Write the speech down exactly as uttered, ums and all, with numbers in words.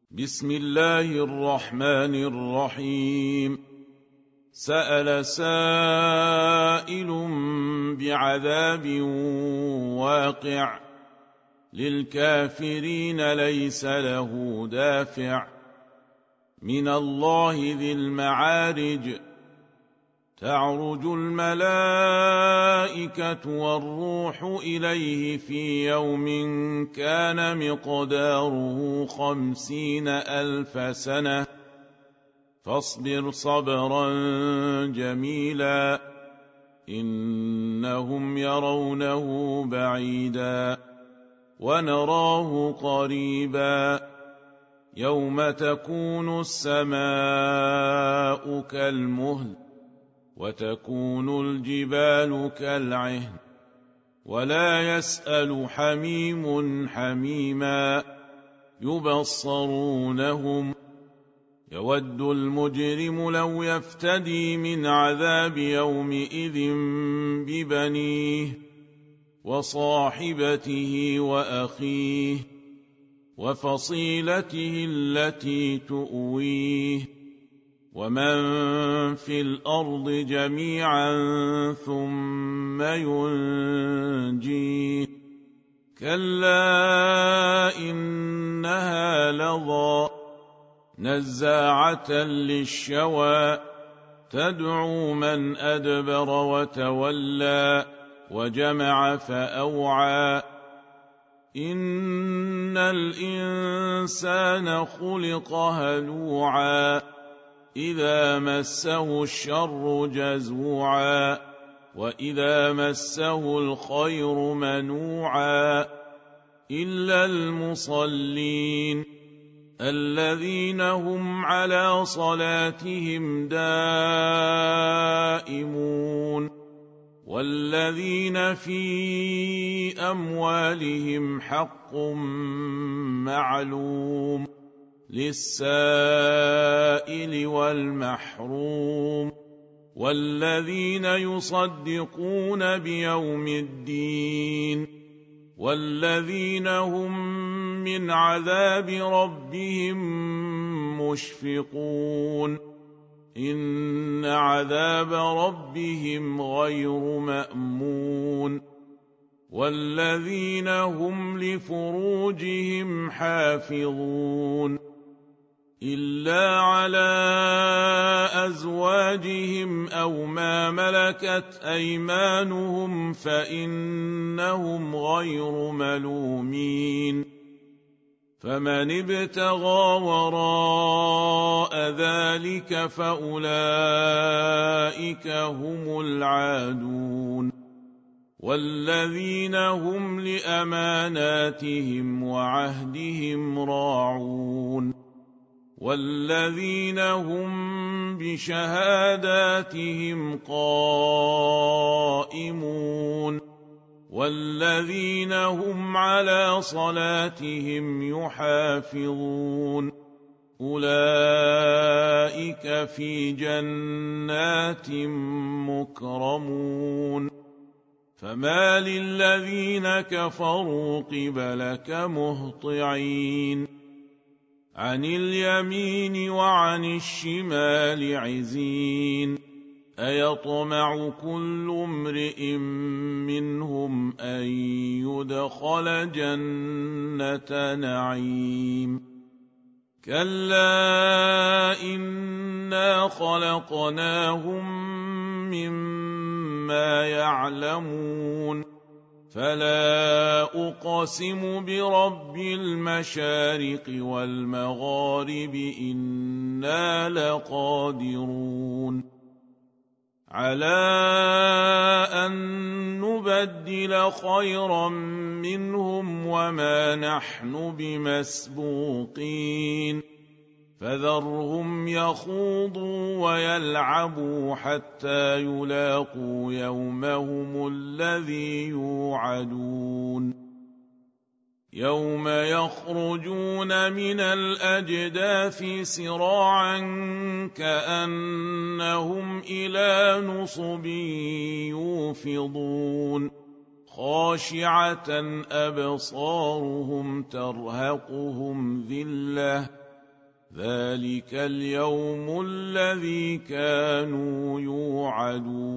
بسم الله الرحمن الرحيم. سأل سائل بعذاب واقع للكافرين ليس له دافع من الله ذي المعارج. تعرج الملائكة والروح إليه في يوم كان مقداره خمسين ألف سنة فاصبر صبرا جميلا إنهم يرونه بعيدا ونراه قريبا يوم تكون السماء كالمهل وتكون الجبال كالعهن ولا يسأل حميم حميما يبصرونهم يود المجرم لو يفتدي من عذاب يومئذ ببنيه وصاحبته وأخيه وفصيلته التي تؤويه ومن في الأرض جميعا ثم ينجيه كلا إنها لظى نزاعة للشوى تدعو من أدبر وتولى وجمع فأوعى إن الإنسان خلق هلوعا إذا مسه الشر جزوعا وإذا مسه الخير منوعا إلا المصلين الذين هم على صلاتهم دائمون والذين في أموالهم حق معلوم للسائل والمحروم والذين يصدقون بيوم الدين والذين هم من عذاب ربهم مشفقون إن عذاب ربهم غير مأمون والذين هم لفروجهم حافظون إلا على أزواجهم أو ما ملكت أيمانهم فإنهم غير ملومين فمن ابتغى وراء ذلك فأولئك هم العادون والذين هم لأماناتهم وعهدهم راعون والذين هم بشهاداتهم قائمون والذين هم على صلاتهم يحافظون أولئك في جنات مكرمون فما للذين كفروا قبلك مهطعين عن اليمين وعن الشمال عزين أيطمع كل امرئ منهم أن يدخل جنة نعيم كلا إنا خلقناهم مما يعلمون فلا أقسم برب المشارق والمغارب إنا لقادرون على أن نبدل خيرا منهم وما نحن بمسبوقين فذرهم يخوضوا ويلعبوا حتى يلاقوا يومهم الذي يوعدون يوم يخرجون من الأجداث سراعا كأنهم إلى نصب يوفضون خاشعة أبصارهم ترهقهم ذلة ذلك اليوم الذي كانوا يوعدون